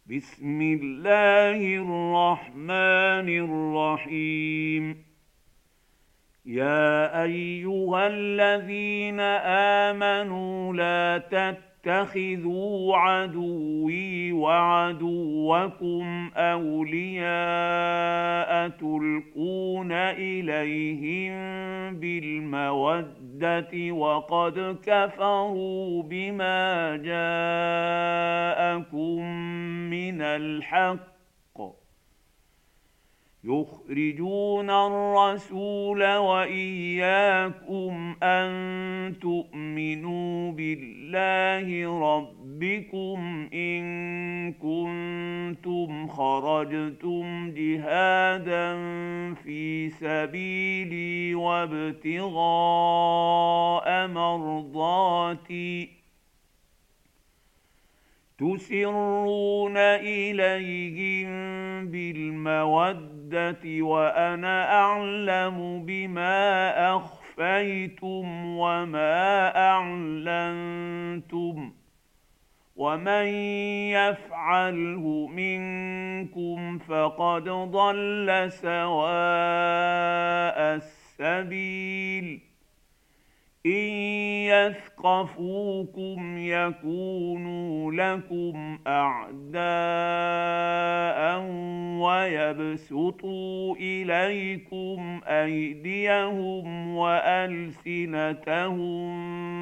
بسم الله الرحمن الرحيم. يا أيها الذين آمنوا لا تتخذوا عدوي وعدوكم أولياء تلقون إليهم بالمودة وقد كفروا بما جاءكم من الحق يخرجون الرسول وإياكم أن تؤمنوا بالله ربكم إن كنتم خرجتم جهادا في سبيلي وابتغاء مرضاتي تسرون إليهم بالمودة وأنا أعلم بما أخفيتم وما أعلنتم ومن يفعله منكم فقد ضل سواء السبيل. إن يثقفوكم يكونوا لكم أعداء ويبسطوا إليكم أيديهم وألسنتهم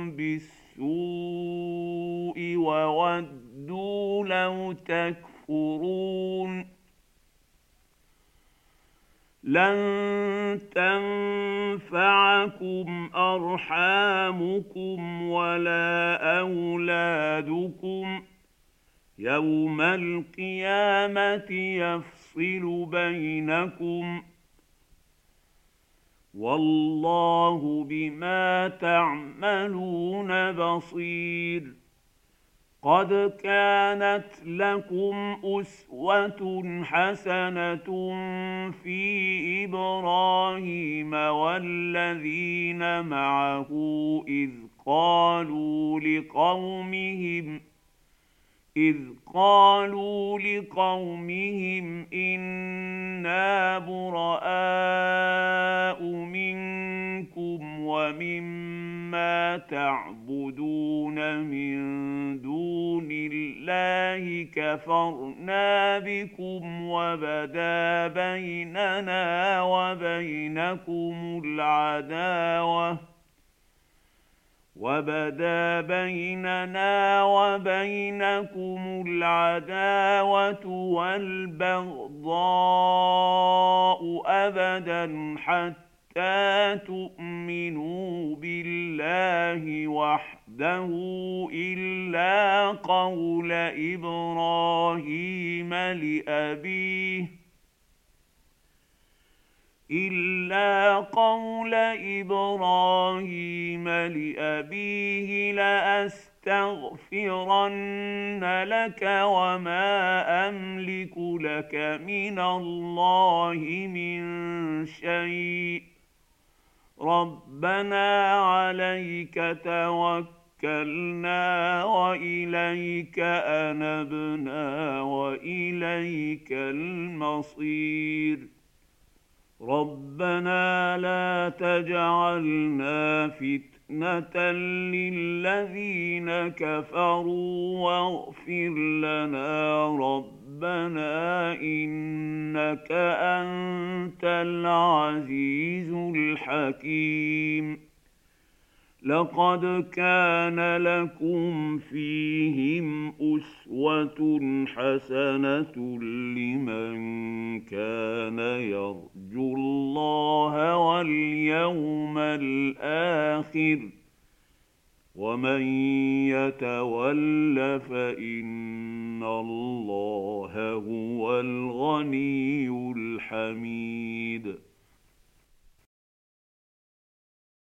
بالسوء وودوا لو تكفرون. لن تنفعكم أرحامكم ولا أولادكم يوم القيامة يفصل بينكم والله بما تعملون بصير. قد كانت لكم أسوة حسنة في إبراهيم والذين معه إذ قالوا لقومهم إنا براء منكم ومما تعبدون من دون الله كفرنا بكم وبدا بيننا وبينكم العداوة والبغضاء أبدا حتى تؤمنوا بالله وحده إلا قول إبراهيم لأبيه لأستغفرن لك وما أملك لك من الله من شيء ربنا عليك توكلنا وإليك أنبنا وإليك المصير. ربنا لا تجعلنا فتنة للذين كفروا واغفر لنا ربنا إنك أنت العزيز الحكيم. لقد كان لكم فيهم أسوة حسنة لمن كان يرجو الله واليوم الآخر ومن يتول فإن الله هو الغني الحميد.